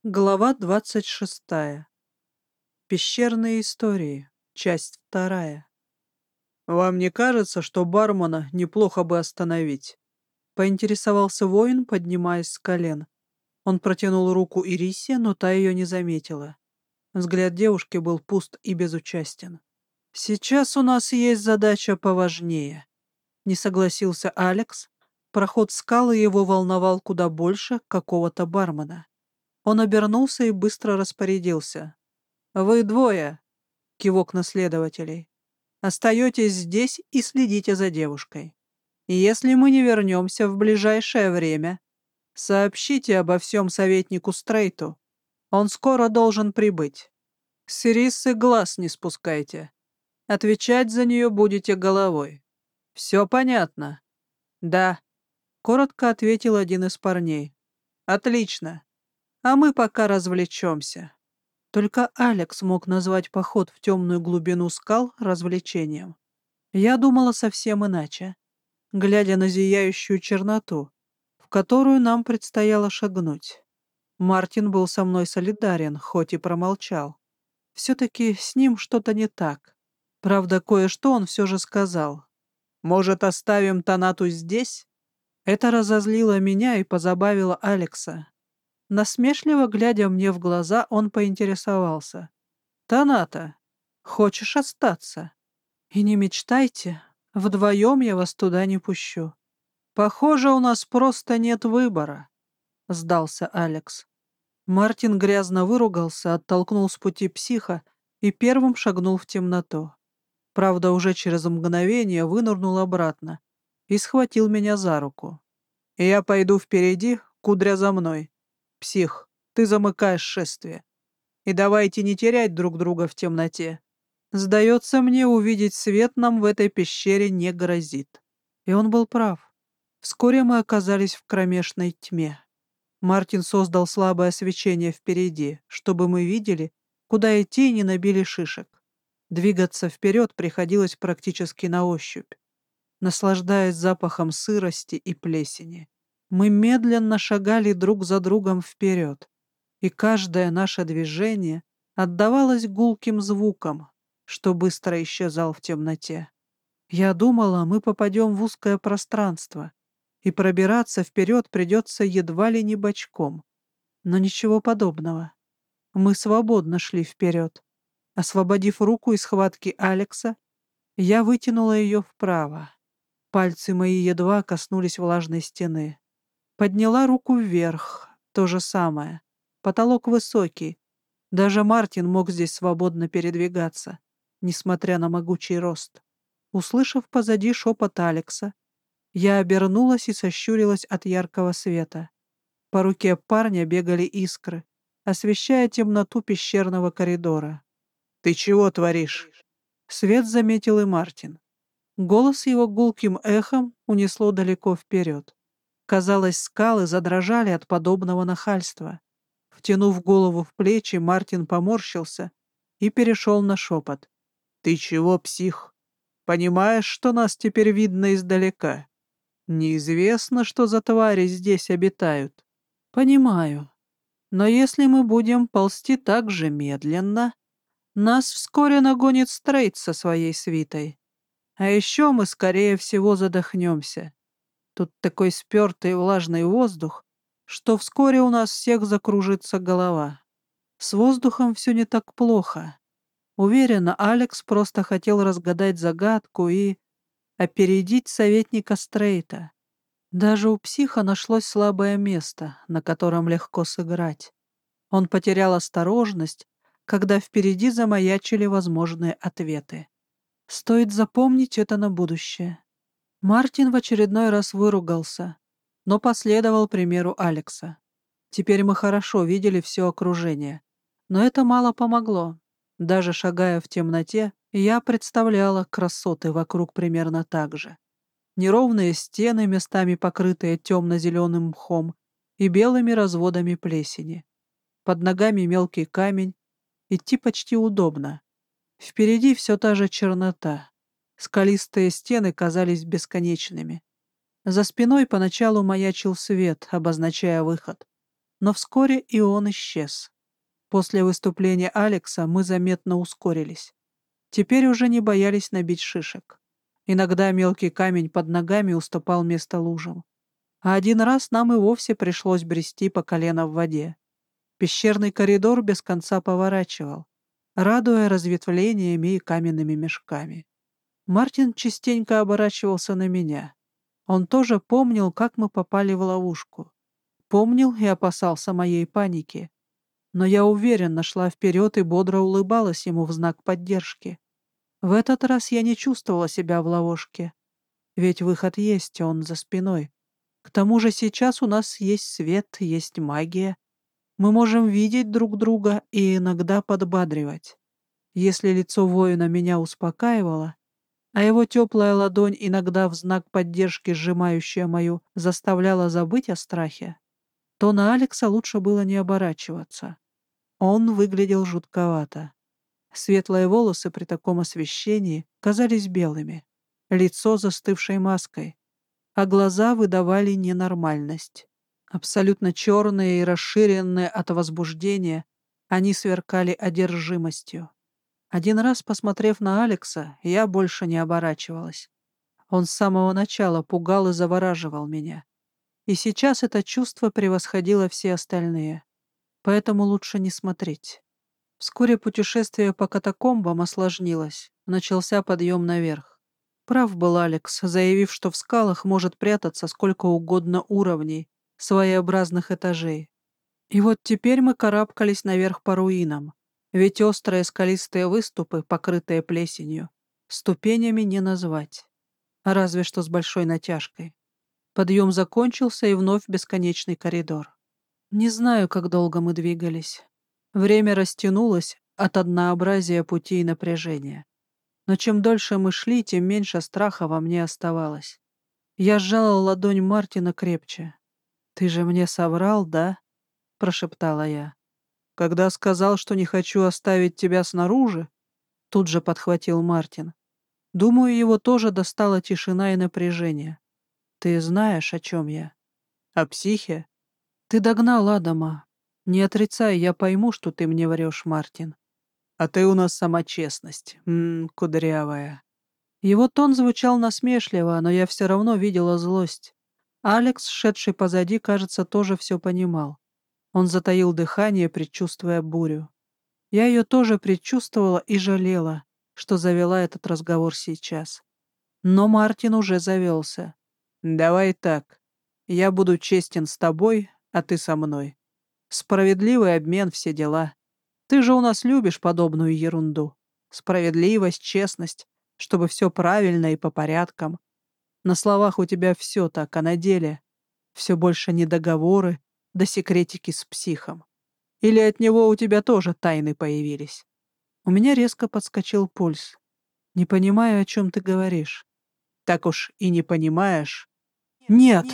Глава 26. Пещерные истории. Часть 2. «Вам не кажется, что бармена неплохо бы остановить?» — поинтересовался воин, поднимаясь с колен. Он протянул руку Ирисе, но та ее не заметила. Взгляд девушки был пуст и безучастен. «Сейчас у нас есть задача поважнее», — не согласился Алекс. Проход скалы его волновал куда больше какого-то бармена. Он обернулся и быстро распорядился. «Вы двое», — кивок на следователей, — «остаетесь здесь и следите за девушкой. И если мы не вернемся в ближайшее время, сообщите обо всем советнику Стрейту. Он скоро должен прибыть. С Ирисы глаз не спускайте. Отвечать за нее будете головой. Все понятно?» «Да», — коротко ответил один из парней. «Отлично. А мы пока развлечемся». Только Алекс мог назвать поход в темную глубину скал развлечением. Я думала совсем иначе, глядя на зияющую черноту, в которую нам предстояло шагнуть. Мартин был со мной солидарен, хоть и промолчал. Все-таки с ним что-то не так. Правда, кое-что он все же сказал. «Может, оставим Танату здесь?» Это разозлило меня и позабавило Алекса. Насмешливо глядя мне в глаза, он поинтересовался. «Таната, хочешь остаться? И не мечтайте, вдвоем я вас туда не пущу. Похоже, у нас просто нет выбора», — сдался Алекс. Мартин грязно выругался, оттолкнул с пути психа и первым шагнул в темноту. Правда, уже через мгновение вынырнул обратно и схватил меня за руку. «Я пойду впереди, Кудря за мной. Псих, ты замыкаешь шествие. И давайте не терять друг друга в темноте. Сдается мне, увидеть свет нам в этой пещере не грозит». И он был прав. Вскоре мы оказались в кромешной тьме. Мартин создал слабое свечение впереди, чтобы мы видели, куда идти и не набили шишек. Двигаться вперед приходилось практически на ощупь, наслаждаясь запахом сырости и плесени. Мы медленно шагали друг за другом вперед, и каждое наше движение отдавалось гулким звуком, что быстро исчезал в темноте. Я думала, мы попадем в узкое пространство, и пробираться вперед придется едва ли не бочком. Но ничего подобного. Мы свободно шли вперед. Освободив руку из схватки Алекса, я вытянула ее вправо. Пальцы мои едва коснулись влажной стены. Подняла руку вверх. То же самое. Потолок высокий. Даже Мартин мог здесь свободно передвигаться, несмотря на могучий рост. Услышав позади шепот Алекса, я обернулась и сощурилась от яркого света. По руке парня бегали искры, освещая темноту пещерного коридора. «Ты чего творишь?» Свет заметил и Мартин. Голос его гулким эхом унесло далеко вперед. Казалось, скалы задрожали от подобного нахальства. Втянув голову в плечи, Мартин поморщился и перешел на шепот. «Ты чего, псих? Понимаешь, что нас теперь видно издалека? Неизвестно, что за твари здесь обитают». «Понимаю. Но если мы будем ползти так же медленно, нас вскоре нагонит Стрейт со своей свитой. А еще мы, скорее всего, задохнемся. Тут такой спертый влажный воздух, что вскоре у нас всех закружится голова. С воздухом все не так плохо. Уверена, Алекс просто хотел разгадать загадку и опередить советника Стрейта. Даже у психа нашлось слабое место, на котором легко сыграть. Он потерял осторожность, когда впереди замаячили возможные ответы. Стоит запомнить это на будущее. Мартин в очередной раз выругался, но последовал примеру Алекса. Теперь мы хорошо видели все окружение. Но это мало помогло. Даже шагая в темноте, я представляла красоты вокруг примерно так же. Неровные стены, местами покрытые темно-зеленым мхом и белыми разводами плесени. Под ногами мелкий камень. Идти почти удобно. Впереди все та же чернота. Скалистые стены казались бесконечными. За спиной поначалу маячил свет, обозначая выход. Но вскоре и он исчез. После выступления Алекса мы заметно ускорились. Теперь уже не боялись набить шишек. Иногда мелкий камень под ногами уступал место лужам. А один раз нам и вовсе пришлось брести по колено в воде. Пещерный коридор без конца поворачивал, радуя разветвлениями и каменными мешками. Мартин частенько оборачивался на меня. Он тоже помнил, как мы попали в ловушку. Помнил и опасался моей паники. Но я уверенно шла вперед и бодро улыбалась ему в знак поддержки. В этот раз я не чувствовала себя в ловушке. Ведь выход есть, он за спиной. К тому же сейчас у нас есть свет, есть магия. Мы можем видеть друг друга и иногда подбадривать. Если лицо воина меня успокаивало, а его теплая ладонь, иногда в знак поддержки сжимающая мою, заставляла забыть о страхе, то на Алекса лучше было не оборачиваться. Он выглядел жутковато. Светлые волосы при таком освещении казались белыми, лицо застывшей маской, а глаза выдавали ненормальность. Абсолютно черные и расширенные от возбуждения, они сверкали одержимостью. Один раз, посмотрев на Алекса, я больше не оборачивалась. Он с самого начала пугал и завораживал меня. И сейчас это чувство превосходило все остальные. Поэтому лучше не смотреть. Вскоре путешествие по катакомбам осложнилось. Начался подъем наверх. Прав был Алекс, заявив, что в скалах может прятаться сколько угодно уровней, своеобразных этажей. И вот теперь мы карабкались наверх по руинам, ведь острые скалистые выступы, покрытые плесенью, ступенями не назвать, а разве что с большой натяжкой. Подъем закончился, и вновь бесконечный коридор. Не знаю, как долго мы двигались. Время растянулось от однообразия пути и напряжения. Но чем дольше мы шли, тем меньше страха во мне оставалось. Я сжала ладонь Мартина крепче. «Ты же мне соврал, да?» — прошептала я. «Когда сказал, что не хочу оставить тебя снаружи?» — тут же подхватил Мартин. Думаю, его тоже достала тишина и напряжение. «Ты знаешь, о чем я?» «О психе?» «Ты догнал Адама. Не отрицай, я пойму, что ты мне врешь, Мартин. А ты у нас сама честность, кудрявая». Его тон звучал насмешливо, но я все равно видела злость. Алекс, шедший позади, кажется, тоже все понимал. Он затаил дыхание, предчувствуя бурю. Я ее тоже предчувствовала и жалела, что завела этот разговор сейчас. Но Мартин уже завелся. «Давай так. Я буду честен с тобой, а ты со мной. Справедливый обмен, все дела. Ты же у нас любишь подобную ерунду. Справедливость, честность, чтобы все правильно и по порядкам. На словах у тебя все так, а на деле все больше не договоры, да секретики с психом. Или от него у тебя тоже тайны появились?» У меня резко подскочил пульс. «Не понимаю, о чем ты говоришь». «Так уж и не понимаешь?» «Нет!»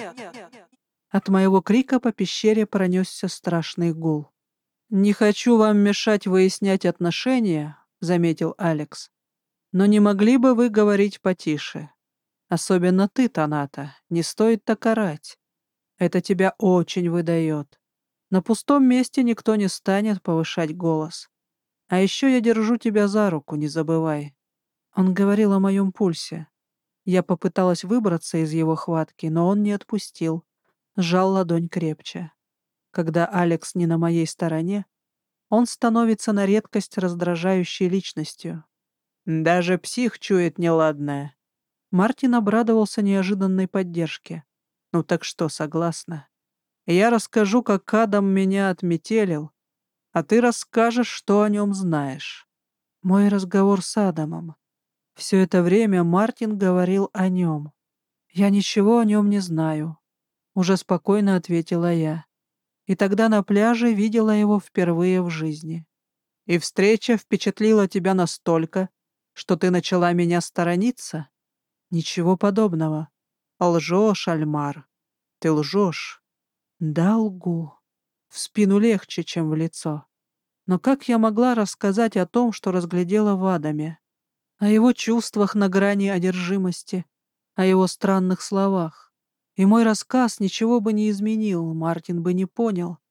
От моего крика по пещере пронесся страшный гул. «Не хочу вам мешать выяснять отношения», — заметил Алекс. «Но не могли бы вы говорить потише? Особенно ты, Таната, не стоит так орать. Это тебя очень выдает. На пустом месте никто не станет повышать голос. А еще я держу тебя за руку, не забывай». Он говорил о моем пульсе. Я попыталась выбраться из его хватки, но он не отпустил. Сжал ладонь крепче. Когда Алекс не на моей стороне, он становится на редкость раздражающей личностью. Даже псих чует неладное. Мартин обрадовался неожиданной поддержке. «Ну так что, согласна? Я расскажу, как Адам меня отметелил, а ты расскажешь, что о нем знаешь». Мой разговор с Адамом. Все это время Мартин говорил о нем. «Я ничего о нем не знаю», — уже спокойно ответила я. И тогда на пляже видела его впервые в жизни. «И встреча впечатлила тебя настолько, что ты начала меня сторониться?» «Ничего подобного. Лжешь, Альмар. Ты лжешь». «Да, лгу. В спину легче, чем в лицо. Но как я могла рассказать о том, что разглядела в Адаме? О его чувствах на грани одержимости, о его странных словах? И мой рассказ ничего бы не изменил, Мартин бы не понял.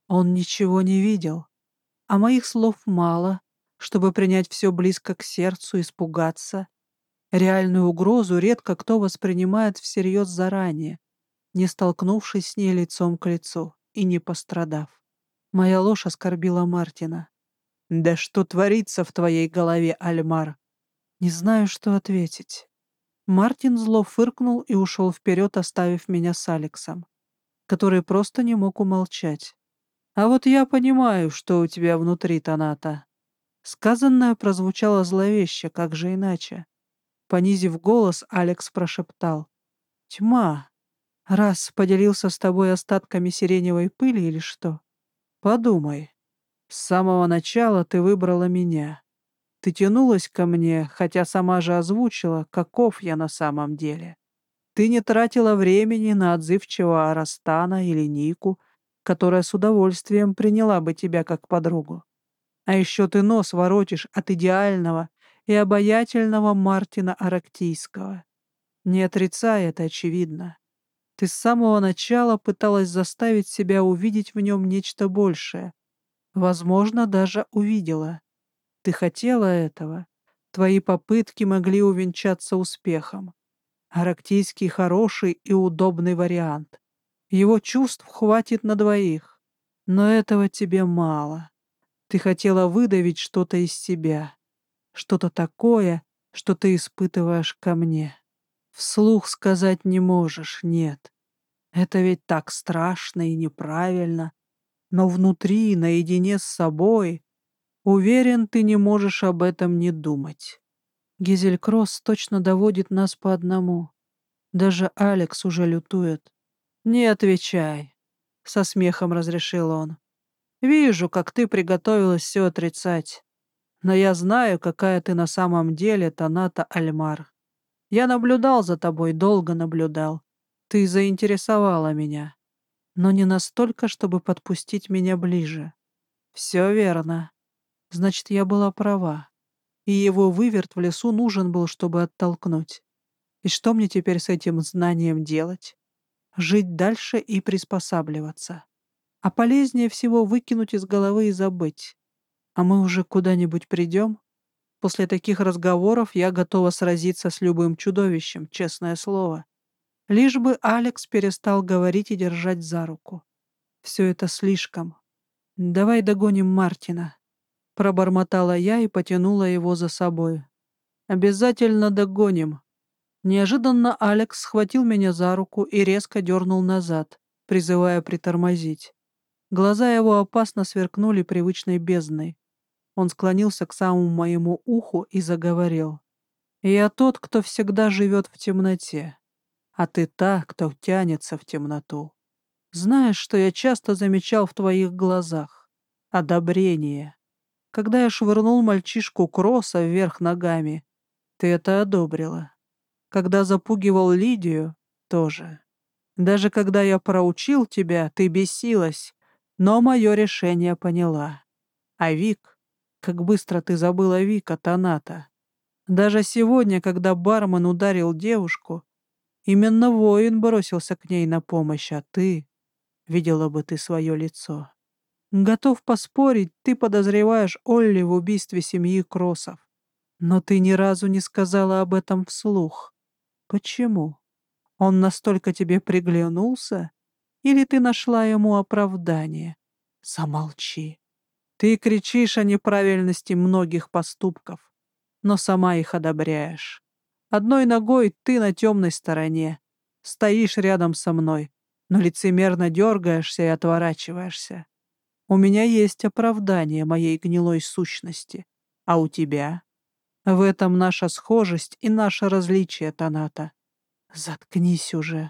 Он ничего не видел, а моих слов мало, чтобы принять все близко к сердцу, испугаться. Реальную угрозу редко кто воспринимает всерьез заранее, не столкнувшись с ней лицом к лицу и не пострадав. Моя ложь оскорбила Мартина. «Да что творится в твоей голове, Альмар?» Не знаю, что ответить. Мартин зло фыркнул и ушел вперед, оставив меня с Алексом, который просто не мог умолчать. «А вот я понимаю, что у тебя внутри, Таната». Сказанное прозвучало зловеще, как же иначе. Понизив голос, Алекс прошептал. «Тьма. Раз поделился с тобой остатками сиреневой пыли или что? Подумай. С самого начала ты выбрала меня. Ты тянулась ко мне, хотя сама же озвучила, каков я на самом деле. Ты не тратила времени на отзывчивого Арастана или Нику, которая с удовольствием приняла бы тебя как подругу. А еще ты нос воротишь от идеального и обаятельного Мартина Арактийского. Не отрицай это, очевидно. Ты с самого начала пыталась заставить себя увидеть в нем нечто большее. Возможно, даже увидела. Ты хотела этого. Твои попытки могли увенчаться успехом. Арактийский хороший и удобный вариант. Его чувств хватит на двоих. Но этого тебе мало. Ты хотела выдавить что-то из себя. Что-то такое, что ты испытываешь ко мне. Вслух сказать не можешь, нет. Это ведь так страшно и неправильно. Но внутри, наедине с собой, уверен, ты не можешь об этом не думать. Гизель-Кросс точно доводит нас по одному. Даже Алекс уже лютует. «Не отвечай», — со смехом разрешил он. «Вижу, как ты приготовилась все отрицать. Но я знаю, какая ты на самом деле, Таната Альмар. Я наблюдал за тобой, долго наблюдал. Ты заинтересовала меня, но не настолько, чтобы подпустить меня ближе. Все верно. Значит, я была права. И его выверт в лесу нужен был, чтобы оттолкнуть. И что мне теперь с этим знанием делать? Жить дальше и приспосабливаться. А полезнее всего выкинуть из головы и забыть. А мы уже куда-нибудь придем? После таких разговоров я готова сразиться с любым чудовищем, честное слово. Лишь бы Алекс перестал говорить и держать за руку. Все это слишком. Давай догоним Мартина. Пробормотала я и потянула его за собой. Обязательно догоним. Неожиданно Алекс схватил меня за руку и резко дернул назад, призывая притормозить. Глаза его опасно сверкнули привычной бездной. Он склонился к самому моему уху и заговорил. «Я тот, кто всегда живет в темноте, а ты та, кто тянется в темноту. Знаешь, что я часто замечал в твоих глазах? Одобрение. Когда я швырнул мальчишку Кросса вверх ногами, ты это одобрила. Когда запугивал Лидию, тоже. Даже когда я проучил тебя, ты бесилась, но мое решение поняла. А Вик, как быстро ты забыла Вика, Таната. Даже сегодня, когда бармен ударил девушку, именно воин бросился к ней на помощь, а ты... Видела бы ты свое лицо. Готов поспорить, ты подозреваешь Олли в убийстве семьи Кроссов. Но ты ни разу не сказала об этом вслух. Почему? Он настолько тебе приглянулся? Или ты нашла ему оправдание? Замолчи. Ты кричишь о неправильности многих поступков, но сама их одобряешь. Одной ногой ты на темной стороне, стоишь рядом со мной, но лицемерно дергаешься и отворачиваешься. У меня есть оправдание моей гнилой сущности, а у тебя? В этом наша схожесть и наше различие, Таната. Заткнись уже.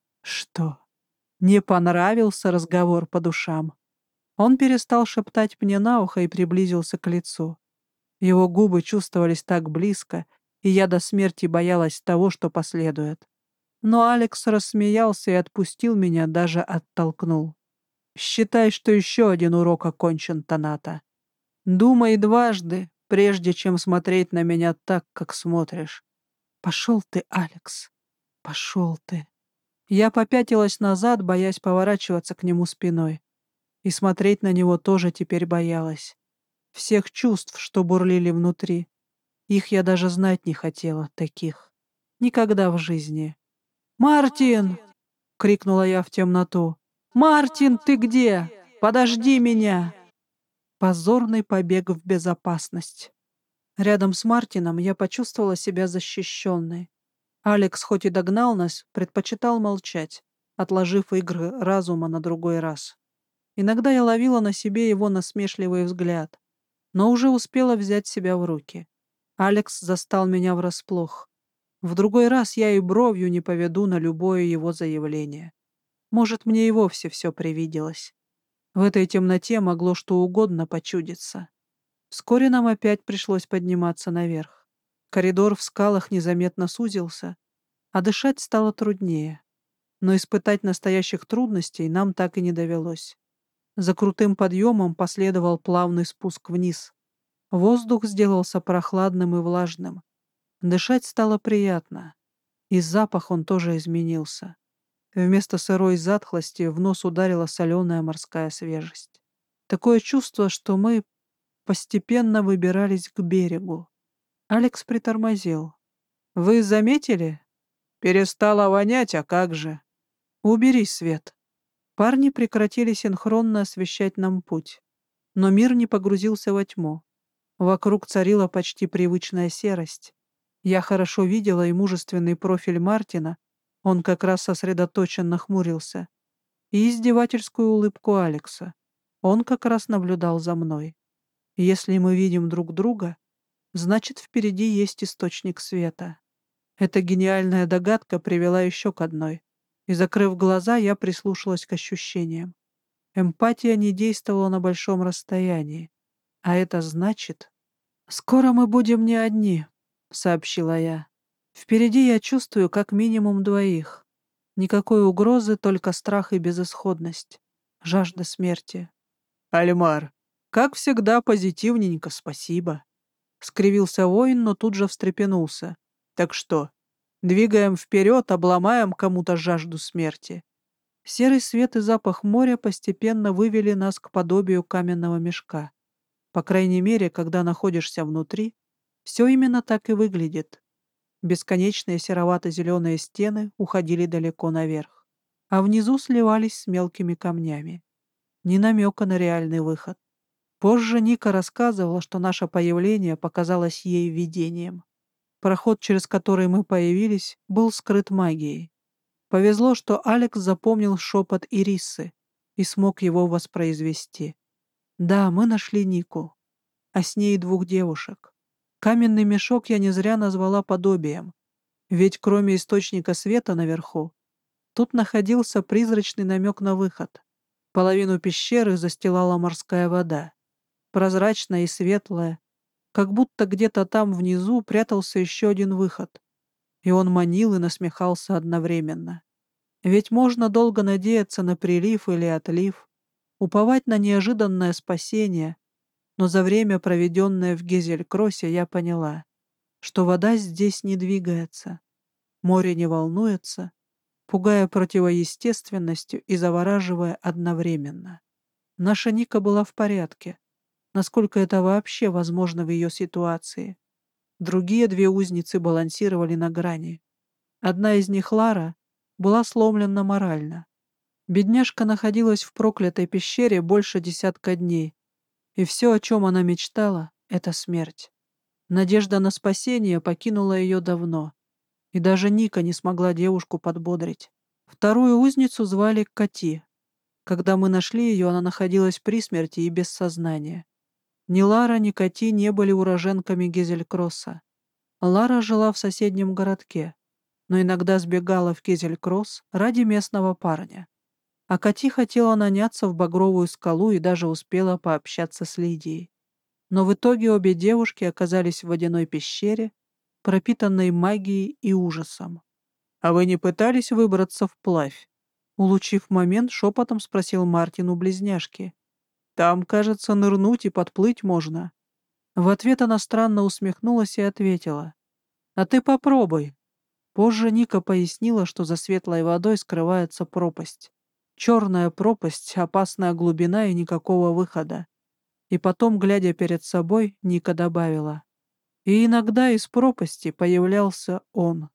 Что, не понравился разговор по душам? Он перестал шептать мне на ухо и приблизился к лицу. Его губы чувствовались так близко, и я до смерти боялась того, что последует. Но Алекс рассмеялся и отпустил меня, даже оттолкнул. «Считай, что еще один урок окончен, Таната. Думай дважды, прежде чем смотреть на меня так, как смотришь. Пошел ты, Алекс, пошел ты». Я попятилась назад, боясь поворачиваться к нему спиной. И смотреть на него тоже теперь боялась. Всех чувств, что бурлили внутри. Их я даже знать не хотела, таких. Никогда в жизни. «Мартин!» — крикнула я в темноту. «Мартин, ты где? Подожди меня!» Позорный побег в безопасность. Рядом с Мартином я почувствовала себя защищенной. Алекс хоть и догнал нас, предпочитал молчать, отложив игры разума на другой раз. Иногда я ловила на себе его насмешливый взгляд, но уже успела взять себя в руки. Алекс застал меня врасплох. В другой раз я и бровью не поведу на любое его заявление. Может, мне и вовсе все привиделось. В этой темноте могло что угодно почудиться. Вскоре нам опять пришлось подниматься наверх. Коридор в скалах незаметно сузился, а дышать стало труднее. Но испытать настоящих трудностей нам так и не довелось. За крутым подъемом последовал плавный спуск вниз. Воздух сделался прохладным и влажным. Дышать стало приятно. И запах он тоже изменился. Вместо сырой затхлости в нос ударила соленая морская свежесть. Такое чувство, что мы постепенно выбирались к берегу. Алекс притормозил. «Вы заметили? Перестало вонять, а как же?» «Убери свет». Парни прекратили синхронно освещать нам путь. Но мир не погрузился во тьму. Вокруг царила почти привычная серость. Я хорошо видела и мужественный профиль Мартина, он как раз сосредоточенно хмурился, и издевательскую улыбку Алекса. Он как раз наблюдал за мной. Если мы видим друг друга, значит, впереди есть источник света. Эта гениальная догадка привела еще к одной. И, закрыв глаза, я прислушалась к ощущениям. Эмпатия не действовала на большом расстоянии. А это значит... «Скоро мы будем не одни», — сообщила я. «Впереди я чувствую как минимум двоих. Никакой угрозы, только страх и безысходность. Жажда смерти». «Альмар, как всегда позитивненько, спасибо», — скривился воин, но тут же встрепенулся. «Так что, двигаем вперед, обломаем кому-то жажду смерти?» Серый свет и запах моря постепенно вывели нас к подобию каменного мешка. По крайней мере, когда находишься внутри, все именно так и выглядит. Бесконечные серовато-зеленые стены уходили далеко наверх, а внизу сливались с мелкими камнями. Ни намека на реальный выход. Позже Ника рассказывала, что наше появление показалось ей видением. Проход, через который мы появились, был скрыт магией. Повезло, что Алекс запомнил шепот Ирисы и смог его воспроизвести. Да, мы нашли Нику, а с ней двух девушек. Каменный мешок я не зря назвала подобием, ведь кроме источника света наверху, тут находился призрачный намек на выход. Половину пещеры застилала морская вода, прозрачная и светлая, как будто где-то там внизу прятался еще один выход, и он манил и насмехался одновременно. Ведь можно долго надеяться на прилив или отлив, уповать на неожиданное спасение, но за время, проведенное в Гезель-Кроссе, я поняла, что вода здесь не двигается, море не волнуется, пугая противоестественностью и завораживая одновременно. Наша Ника была в порядке, насколько это вообще возможно в ее ситуации. Другие две узницы балансировали на грани. Одна из них, Лара, была сломлена морально. Бедняжка находилась в проклятой пещере больше 10 дней, и все, о чем она мечтала, — это смерть. Надежда на спасение покинула ее давно, и даже Ника не смогла девушку подбодрить. Вторую узницу звали Кати. Когда мы нашли ее, она находилась при смерти и без сознания. Ни Лара, ни Кати не были уроженками Гезель-Кросса. Лара жила в соседнем городке, но иногда сбегала в Гезель-Кросс ради местного парня. А Кати хотела наняться в Багровую скалу и даже успела пообщаться с Лидией. Но в итоге обе девушки оказались в водяной пещере, пропитанной магией и ужасом. «А вы не пытались выбраться вплавь?» Улучив момент, шепотом спросил Мартин у близняшки. «Там, кажется, нырнуть и подплыть можно». В ответ она странно усмехнулась и ответила. «А ты попробуй». Позже Ника пояснила, что за светлой водой скрывается пропасть. Черная пропасть, опасная глубина и никакого выхода. И потом, глядя перед собой, Ника добавила: «И иногда из пропасти появлялся он».